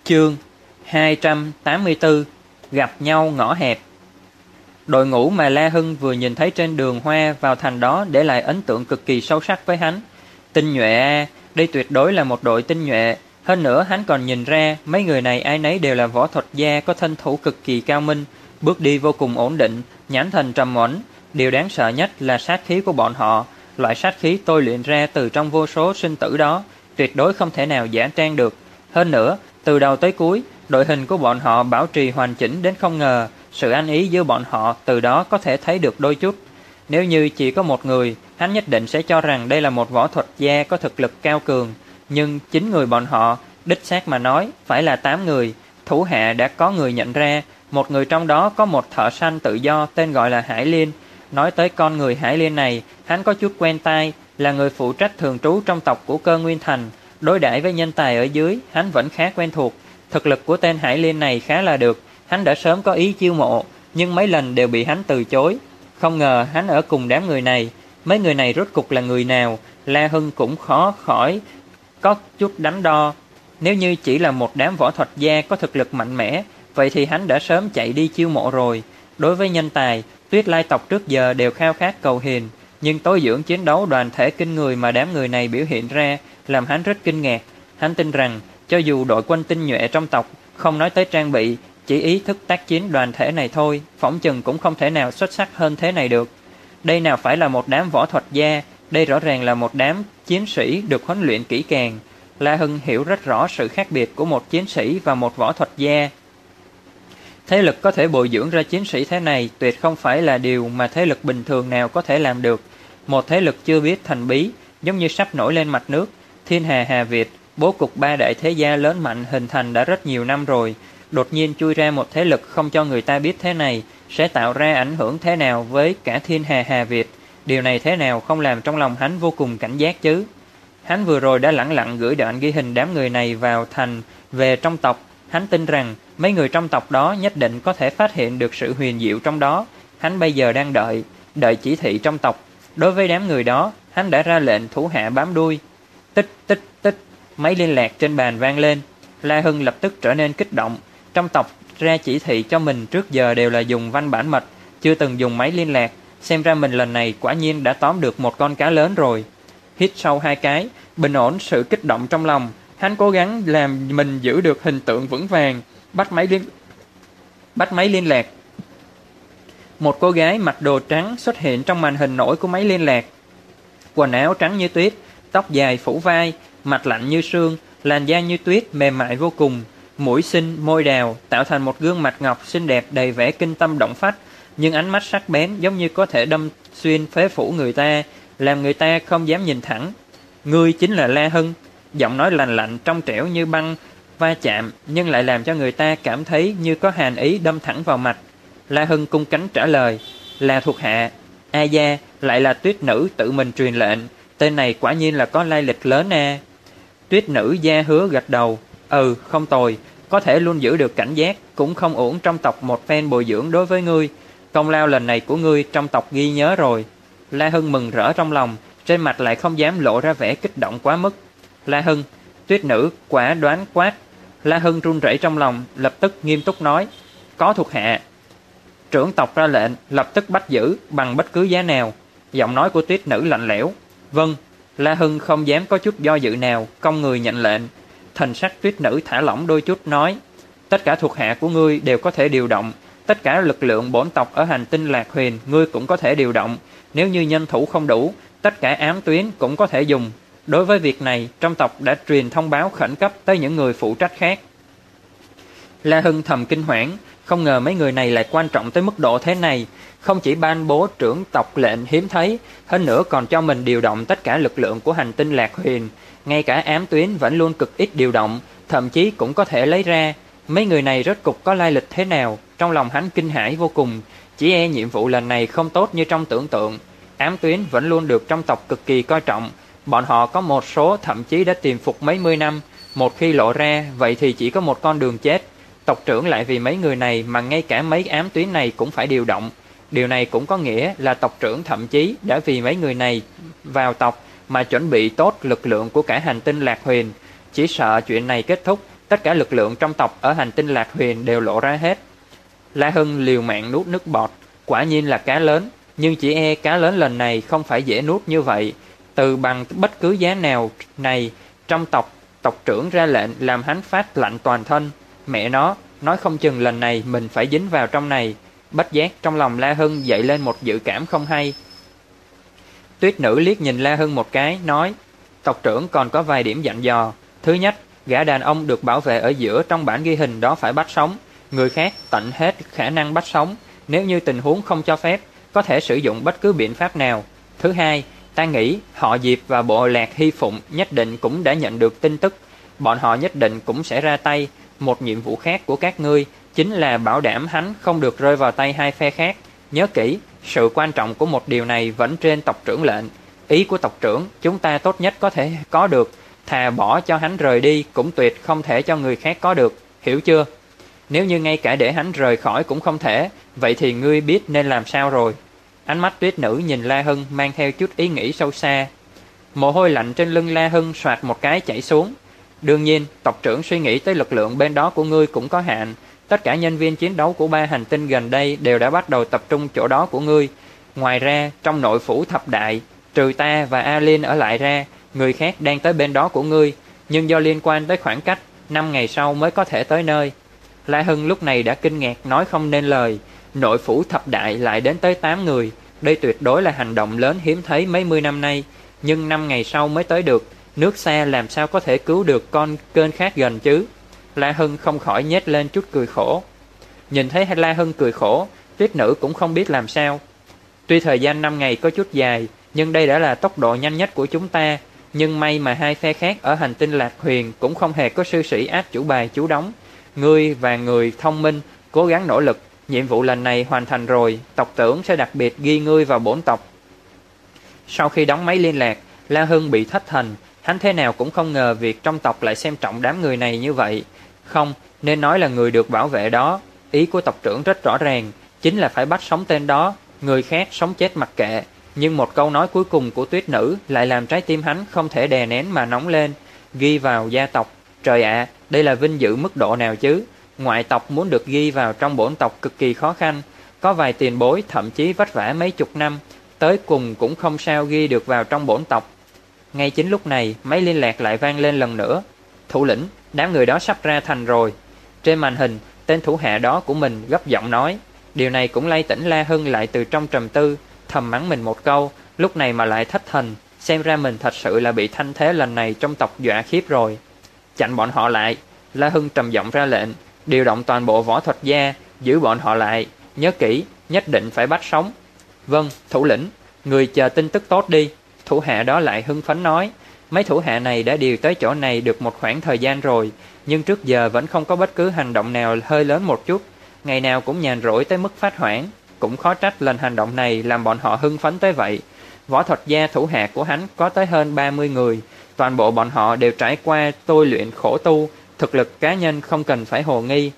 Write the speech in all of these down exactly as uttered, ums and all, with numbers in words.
Chương hai trăm tám mươi tư. Gặp nhau ngõ hẹp. Đội ngũ mà La Hưng vừa nhìn thấy trên đường hoa vào thành đó để lại ấn tượng cực kỳ sâu sắc với hắn. Tinh nhuệ a, đây tuyệt đối là một đội tinh nhuệ. Hơn nữa hắn còn nhìn ra mấy người này ai nấy đều là võ thuật gia có thân thủ cực kỳ cao minh, bước đi vô cùng ổn định, nhãn thần trầm ổn. Điều đáng sợ nhất là sát khí của bọn họ, loại sát khí tôi luyện ra từ trong vô số sinh tử đó, tuyệt đối không thể nào giả trang được. Hơn nữa, từ đầu tới cuối, đội hình của bọn họ bảo trì hoàn chỉnh đến không ngờ, sự ăn ý giữa bọn họ từ đó có thể thấy được đôi chút. Nếu như chỉ có một người, hắn nhất định sẽ cho rằng đây là một võ thuật gia có thực lực cao cường. Nhưng chính người bọn họ, đích xác mà nói, phải là tám người. Thủ hạ đã có người nhận ra, một người trong đó có một thợ săn tự do tên gọi là Hải Liên. Nói tới con người Hải Liên này, hắn có chút quen tai, là người phụ trách thường trú trong tộc của Cơ Nguyên Thành. Đối đãi với nhân tài ở dưới, hắn vẫn khá quen thuộc. Thực lực của tên Hải Liên này khá là được, hắn đã sớm có ý chiêu mộ, nhưng mấy lần đều bị hắn từ chối. Không ngờ hắn ở cùng đám người này. Mấy người này rốt cục là người nào, La Hưng cũng khó khỏi có chút đắn đo. Nếu như chỉ là một đám võ thuật gia có thực lực mạnh mẽ, vậy thì hắn đã sớm chạy đi chiêu mộ rồi. Đối với nhân tài, Tuyết Lai tộc trước giờ đều khao khát cầu hiền, nhưng tối dưỡng chiến đấu đoàn thể kinh người mà đám người này biểu hiện ra làm hắn rất kinh ngạc. Hắn tin rằng cho dù đội quân tinh nhuệ trong tộc, không nói tới trang bị, chỉ ý thức tác chiến đoàn thể này thôi, phỏng chừng cũng không thể nào xuất sắc hơn thế này được. Đây nào phải là một đám võ thuật gia, đây rõ ràng là một đám chiến sĩ được huấn luyện kỹ càng. La Hưng hiểu rất rõ sự khác biệt của một chiến sĩ và một võ thuật gia. Thế lực có thể bồi dưỡng ra chiến sĩ thế này tuyệt không phải là điều mà thế lực bình thường nào có thể làm được. Một thế lực chưa biết thần bí, giống như sắp nổi lên mặt nước, Thiên Hà Hà Việt, bố cục ba đại thế gia lớn mạnh hình thành đã rất nhiều năm rồi. Đột nhiên chui ra một thế lực không cho người ta biết thế này, sẽ tạo ra ảnh hưởng thế nào với cả Thiên Hà Hà Việt. Điều này thế nào không làm trong lòng hắn vô cùng cảnh giác chứ. Hắn vừa rồi đã lẳng lặng gửi đoạn ghi hình đám người này vào thành về trong tộc. Hắn tin rằng mấy người trong tộc đó nhất định có thể phát hiện được sự huyền diệu trong đó. Hắn bây giờ đang đợi, đợi chỉ thị trong tộc. Đối với đám người đó, hắn đã ra lệnh thủ hạ bám đuôi. Tích tích tích, máy liên lạc trên bàn vang lên. La Hưng lập tức trở nên kích động. Trong tộc ra chỉ thị cho mình trước giờ đều là dùng văn bản mật, chưa từng dùng máy liên lạc. Xem ra mình lần này quả nhiên đã tóm được một con cá lớn rồi. Hít sâu hai cái, bình ổn sự kích động trong lòng. Hắn cố gắng làm mình giữ được hình tượng vững vàng. Bắt máy liên, bắt máy liên lạc. Một cô gái mặc đồ trắng xuất hiện trong màn hình nổi của máy liên lạc. Quần áo trắng như tuyết, tóc dài phủ vai, mặt lạnh như sương, làn da như tuyết mềm mại vô cùng, mũi xinh, môi đào, tạo thành một gương mặt ngọc xinh đẹp đầy vẻ kinh tâm động phách, nhưng ánh mắt sắc bén giống như có thể đâm xuyên phế phủ người ta, làm người ta không dám nhìn thẳng. Ngươi chính là La Hưng. Giọng nói lạnh lạnh trong trẻo như băng va chạm, nhưng lại làm cho người ta cảm thấy như có hàn ý đâm thẳng vào mặt. La Hưng cung kính trả lời, là thuộc hạ. A gia, lại là Tuyết nữ tự mình truyền lệnh, tên này quả nhiên là có lai lịch lớn a. Tuyết nữ gia hứa gật đầu, ừ, không tồi, có thể luôn giữ được cảnh giác, cũng không uổng trong tộc một phen bồi dưỡng đối với ngươi. Công lao lần này của ngươi trong tộc ghi nhớ rồi. La Hưng mừng rỡ trong lòng, trên mặt lại không dám lộ ra vẻ kích động quá mức. La Hưng, Tuyết nữ quả đoán quát. La Hưng run rẩy trong lòng, lập tức nghiêm túc nói, có thuộc hạ. Trưởng tộc ra lệnh, lập tức bắt giữ bằng bất cứ giá nào. Giọng nói của Tuyết nữ lạnh lẽo. Vâng. La Hưng không dám có chút do dự nào, cong người nhận lệnh. Thần sắc Tuyết nữ thả lỏng đôi chút nói, tất cả thuộc hạ của ngươi đều có thể điều động, tất cả lực lượng bổn tộc ở hành tinh Lạc Huyền ngươi cũng có thể điều động. Nếu như nhân thủ không đủ, tất cả ám tuyến cũng có thể dùng. Đối với việc này, trong tộc đã truyền thông báo khẩn cấp tới những người phụ trách khác. La Hưng thầm kinh hoảng, không ngờ mấy người này lại quan trọng tới mức độ thế này. Không chỉ ban bố trưởng tộc lệnh hiếm thấy, hơn nữa còn cho mình điều động tất cả lực lượng của hành tinh Lạc Huyền. Ngay cả ám tuyến vẫn luôn cực ít điều động, thậm chí cũng có thể lấy ra. Mấy người này rốt cục có lai lịch thế nào? Trong lòng hắn kinh hãi vô cùng, chỉ e nhiệm vụ lần này không tốt như trong tưởng tượng. Ám tuyến vẫn luôn được trong tộc cực kỳ coi trọng. Bọn họ có một số thậm chí đã tiềm phục mấy mươi năm. Một khi lộ ra, vậy thì chỉ có một con đường chết. Tộc trưởng lại vì mấy người này mà ngay cả mấy ám tuyến này cũng phải điều động. Điều này cũng có nghĩa là tộc trưởng thậm chí đã vì mấy người này vào tộc mà chuẩn bị tốt lực lượng của cả hành tinh Lạc Huyền. Chỉ sợ chuyện này kết thúc, tất cả lực lượng trong tộc ở hành tinh Lạc Huyền đều lộ ra hết. La Hưng liều mạng nuốt nước bọt, quả nhiên là cá lớn, nhưng chỉ e cá lớn lần này không phải dễ nuốt như vậy. Từ bằng bất cứ giá nào này, trong tộc, tộc trưởng ra lệnh làm hắn phát lạnh toàn thân. Mẹ nó, nói không chừng lần này mình phải dính vào trong này. Bất giác trong lòng La Hưng dậy lên một dự cảm không hay. Tuyết nữ liếc nhìn La Hưng một cái, nói: tộc trưởng còn có vài điểm dặn dò. Thứ nhất, gã đàn ông được bảo vệ ở giữa trong bản ghi hình đó phải bắt sống. Người khác tận hết khả năng bắt sống. Nếu như tình huống không cho phép, có thể sử dụng bất cứ biện pháp nào. Thứ hai, ta nghĩ họ Diệp và bộ lạc Hy Phụng nhất định cũng đã nhận được tin tức. Bọn họ nhất định cũng sẽ ra tay. Một nhiệm vụ khác của các ngươi chính là bảo đảm hắn không được rơi vào tay hai phe khác. Nhớ kỹ, sự quan trọng của một điều này vẫn trên tộc trưởng lệnh. Ý của tộc trưởng chúng ta tốt nhất có thể có được, thà bỏ cho hắn rời đi cũng tuyệt không thể cho người khác có được, hiểu chưa? Nếu như ngay cả để hắn rời khỏi cũng không thể, vậy thì ngươi biết nên làm sao rồi. Ánh mắt tuyết nữ nhìn La Hưng mang theo chút ý nghĩ sâu xa. Mồ hôi lạnh trên lưng La Hưng soạt một cái chảy xuống. Đương nhiên, tộc trưởng suy nghĩ tới lực lượng bên đó của ngươi cũng có hạn. Tất cả nhân viên chiến đấu của ba hành tinh gần đây đều đã bắt đầu tập trung chỗ đó của ngươi. Ngoài ra, trong nội phủ thập đại, trừ ta và Alin ở lại ra, người khác đang tới bên đó của ngươi, nhưng do liên quan tới khoảng cách, năm ngày sau mới có thể tới nơi. La Hưng lúc này đã kinh ngạc nói không nên lời. Nội phủ thập đại lại đến tới tám người. Đây tuyệt đối là hành động lớn hiếm thấy mấy mươi năm nay. Nhưng năm ngày sau mới tới được. Nước xa làm sao có thể cứu được con kênh khác gần chứ? La Hưng không khỏi nhếch lên chút cười khổ. Nhìn thấy La Hưng cười khổ, tuyết nữ cũng không biết làm sao. Tuy thời gian năm ngày có chút dài, nhưng đây đã là tốc độ nhanh nhất của chúng ta. Nhưng may mà hai phe khác ở hành tinh Lạc Huyền cũng không hề có sư sĩ áp chủ bài chú đóng. Ngươi và người thông minh cố gắng nỗ lực, nhiệm vụ lần này hoàn thành rồi, tộc trưởng sẽ đặc biệt ghi ngươi vào bổn tộc. Sau khi đóng máy liên lạc, La Hưng bị thất thần. Hắn thế nào cũng không ngờ việc trong tộc lại xem trọng đám người này như vậy. Không, nên nói là người được bảo vệ đó. Ý của tộc trưởng rất rõ ràng, chính là phải bắt sống tên đó, người khác sống chết mặc kệ. Nhưng một câu nói cuối cùng của tuyết nữ lại làm trái tim hắn không thể đè nén mà nóng lên. Ghi vào gia tộc. Trời ạ, đây là vinh dự mức độ nào chứ? Ngoại tộc muốn được ghi vào trong bổn tộc cực kỳ khó khăn. Có vài tiền bối thậm chí vất vả mấy chục năm, tới cùng cũng không sao ghi được vào trong bổn tộc. Ngay chính lúc này, máy liên lạc lại vang lên lần nữa. Thủ lĩnh, đám người đó sắp ra thành rồi. Trên màn hình, tên thủ hạ đó của mình gấp giọng nói. Điều này cũng lay tỉnh La Hưng lại từ trong trầm tư, thầm mắng mình một câu, lúc này mà lại thất thần, xem ra mình thật sự là bị thanh thế lần này trong tộc dọa khiếp rồi. Chặn bọn họ lại, La Hưng trầm giọng ra lệnh, điều động toàn bộ võ thuật gia, giữ bọn họ lại, nhớ kỹ, nhất định phải bắt sống. Vâng, thủ lĩnh, người chờ tin tức tốt đi. Thủ hạ đó lại hưng phấn nói. Mấy thủ hạ này đã điều tới chỗ này được một khoảng thời gian rồi, nhưng trước giờ vẫn không có bất cứ hành động nào hơi lớn một chút. Ngày nào cũng nhàn rỗi tới mức phát hoảng. Cũng khó trách lần hành động này làm bọn họ hưng phấn tới vậy. Võ thuật gia thủ hạ của hắn có tới hơn ba mươi người. Toàn bộ bọn họ đều trải qua tôi luyện khổ tu, thực lực cá nhân không cần phải hồ nghi.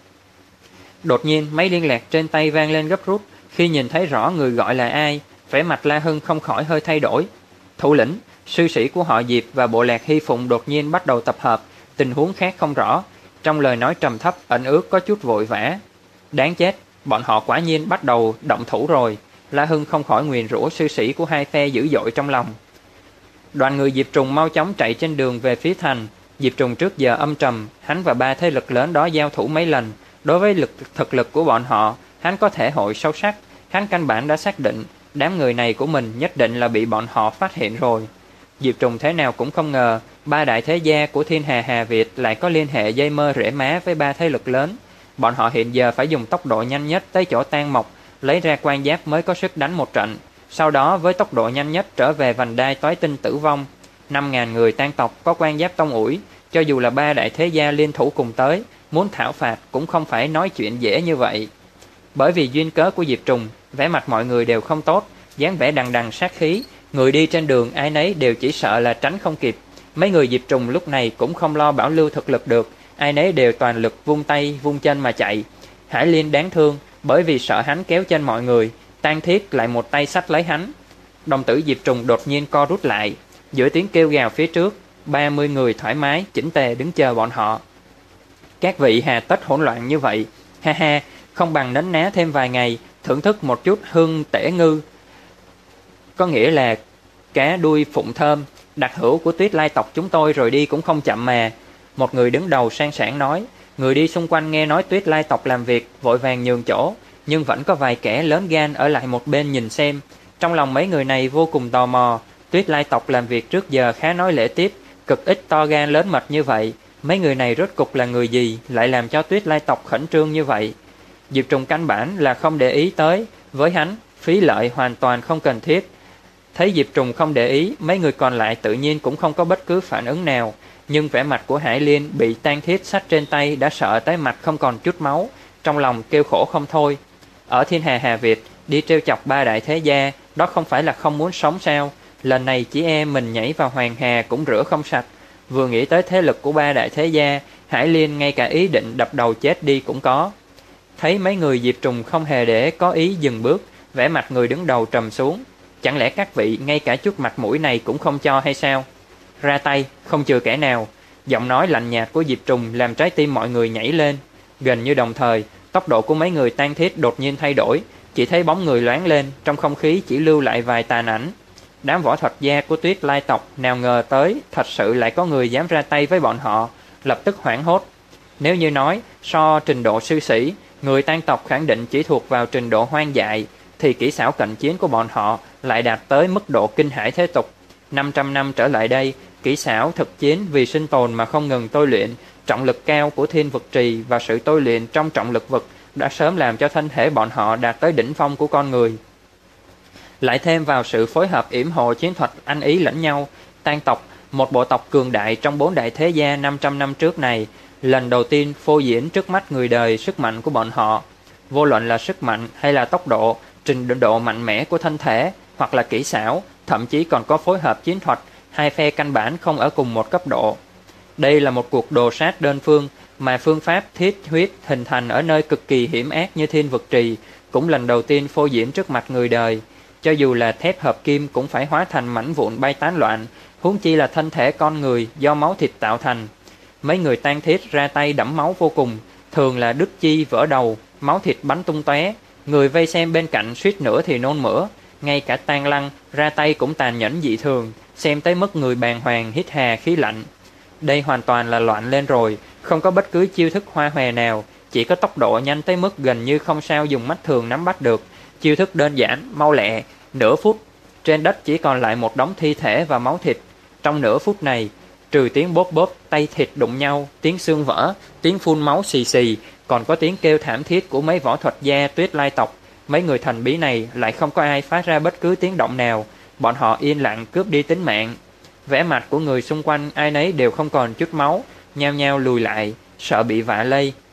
Đột nhiên máy liên lạc trên tay vang lên gấp rút. Khi nhìn thấy rõ người gọi là ai, vẻ mặt La Hưng không khỏi hơi thay đổi. Thủ lĩnh, sư sĩ của họ Diệp và bộ lạc Hy Phụng đột nhiên bắt đầu tập hợp, tình huống khác không rõ. Trong lời nói trầm thấp ẩn ước có chút vội vã. Đáng chết, bọn họ quả nhiên bắt đầu động thủ rồi. La Hưng không khỏi nguyền rủa sư sĩ của hai phe dữ dội trong lòng. Đoàn người Diệp Trùng mau chóng chạy trên đường về phía thành. Diệp Trùng trước giờ âm trầm, hắn và ba thế lực lớn đó giao thủ mấy lần. Đối với lực thực lực của bọn họ, hắn có thể hội sâu sắc. Hắn căn bản đã xác định đám người này của mình nhất định là bị bọn họ phát hiện rồi. Diệp Trùng thế nào cũng không ngờ ba đại thế gia của Thiên Hà Hà Việt lại có liên hệ dây mơ rễ má với ba thế lực lớn. Bọn họ hiện giờ phải dùng tốc độ nhanh nhất tới chỗ Tan Mộc, lấy ra quan giáp mới có sức đánh một trận. Sau đó với tốc độ nhanh nhất trở về vành đai toái tinh tử vong. Năm ngàn người Tan tộc có quan giáp tông ủi, cho dù là ba đại thế gia liên thủ cùng tới, muốn thảo phạt cũng không phải nói chuyện dễ như vậy. Bởi vì duyên cớ của Diệp Trùng, vẻ mặt mọi người đều không tốt, dáng vẻ đằng đằng sát khí, người đi trên đường ai nấy đều chỉ sợ là tránh không kịp. Mấy người Diệp Trùng lúc này cũng không lo bảo lưu thực lực được, ai nấy đều toàn lực vung tay vung chân mà chạy. Hải Liên đáng thương, bởi vì sợ hắn kéo chân mọi người, Tang Thiết lại một tay xách lấy hắn. Đồng tử Diệp Trùng đột nhiên co rút lại, giữa tiếng kêu gào phía trước, ba mươi người thoải mái chỉnh tề đứng chờ bọn họ. Các vị hà tất hỗn loạn như vậy? Ha ha, không bằng nấn ná thêm vài ngày, thưởng thức một chút hương tể ngư, có nghĩa là cá đuôi phụng thơm, đặc hữu của Tuyết Lai tộc chúng tôi, rồi đi cũng không chậm mà. Một người đứng đầu sang sảng nói. Người đi xung quanh nghe nói Tuyết Lai tộc làm việc, vội vàng nhường chỗ, nhưng vẫn có vài kẻ lớn gan ở lại một bên nhìn xem. Trong lòng mấy người này vô cùng tò mò. Tuyết Lai tộc làm việc trước giờ khá nói lễ tiết, cực ít to gan lớn mật như vậy. Mấy người này rốt cục là người gì, lại làm cho Tuyết Lai tộc khẩn trương như vậy? Diệp Trùng căn bản là không để ý tới, với hắn, phí lợi hoàn toàn không cần thiết. Thấy Diệp Trùng không để ý, mấy người còn lại tự nhiên cũng không có bất cứ phản ứng nào, nhưng vẻ mặt của Hải Liên bị tang thiết xách trên tay đã sợ tới mặt không còn chút máu, trong lòng kêu khổ không thôi. Ở thiên hà Hà Việt, đi trêu chọc ba đại thế gia, đó không phải là không muốn sống sao? Lần này chỉ e mình nhảy vào hoàng hà cũng rửa không sạch. Vừa nghĩ tới thế lực của ba đại thế gia, Hải Liên ngay cả ý định đập đầu chết đi cũng có. Thấy mấy người Diệp Trùng không hề để có ý dừng bước, vẻ mặt người đứng đầu trầm xuống. Chẳng lẽ các vị ngay cả chút mặt mũi này cũng không cho hay sao? Ra tay, không chừa kẻ nào. Giọng nói lạnh nhạt của Diệp Trùng làm trái tim mọi người nhảy lên. Gần như đồng thời, tốc độ của mấy người tang thiết đột nhiên thay đổi, chỉ thấy bóng người loáng lên, trong không khí chỉ lưu lại vài tàn ảnh. Đám võ thuật gia của Tuyết Lai tộc nào ngờ tới thật sự lại có người dám ra tay với bọn họ, lập tức hoảng hốt. Nếu như nói so trình độ sư sĩ, người Tang tộc khẳng định chỉ thuộc vào trình độ hoang dại, thì kỹ xảo cận chiến của bọn họ lại đạt tới mức độ kinh hãi thế tục. năm trăm năm trở lại đây, kỹ xảo thực chiến vì sinh tồn mà không ngừng tôi luyện, trọng lực cao của thiên vực trì và sự tôi luyện trong trọng lực vực đã sớm làm cho thân thể bọn họ đạt tới đỉnh phong của con người. Lại thêm vào sự phối hợp yểm hộ chiến thuật ăn ý lẫn nhau, Tang tộc, một bộ tộc cường đại trong bốn đại thế gia năm trăm năm trước này, lần đầu tiên phô diễn trước mắt người đời sức mạnh của bọn họ. Vô luận là sức mạnh hay là tốc độ, trình độ mạnh mẽ của thân thể, hoặc là kỹ xảo, thậm chí còn có phối hợp chiến thuật, hai phe căn bản không ở cùng một cấp độ. Đây là một cuộc đồ sát đơn phương, mà phương pháp thiết huyết hình thành ở nơi cực kỳ hiểm ác như thiên vực trì, cũng lần đầu tiên phô diễn trước mặt người đời. Cho dù là thép hợp kim cũng phải hóa thành mảnh vụn bay tán loạn, huống chi là thân thể con người do máu thịt tạo thành. Mấy người tang thiết ra tay đẫm máu vô cùng, thường là đứt chi vỡ đầu, máu thịt bắn tung tóe, người vây xem bên cạnh suýt nữa thì nôn mửa. Ngay cả Tang Lăng ra tay cũng tàn nhẫn dị thường, xem tới mức người bàng hoàng hít hà khí lạnh. Đây hoàn toàn là loạn lên rồi, không có bất cứ chiêu thức hoa hòe nào, chỉ có tốc độ nhanh tới mức gần như không sao dùng mắt thường nắm bắt được. Chiêu thức đơn giản, mau lẹ, nửa phút, trên đất chỉ còn lại một đống thi thể và máu thịt. Trong nửa phút này, trừ tiếng bóp bóp, tay thịt đụng nhau, tiếng xương vỡ, tiếng phun máu xì xì, còn có tiếng kêu thảm thiết của mấy võ thuật gia Tuyết Lai tộc. Mấy người thần bí này lại không có ai phát ra bất cứ tiếng động nào, bọn họ yên lặng cướp đi tính mạng. Vẻ mặt của người xung quanh ai nấy đều không còn chút máu, nhao nhao lùi lại, sợ bị vạ lây.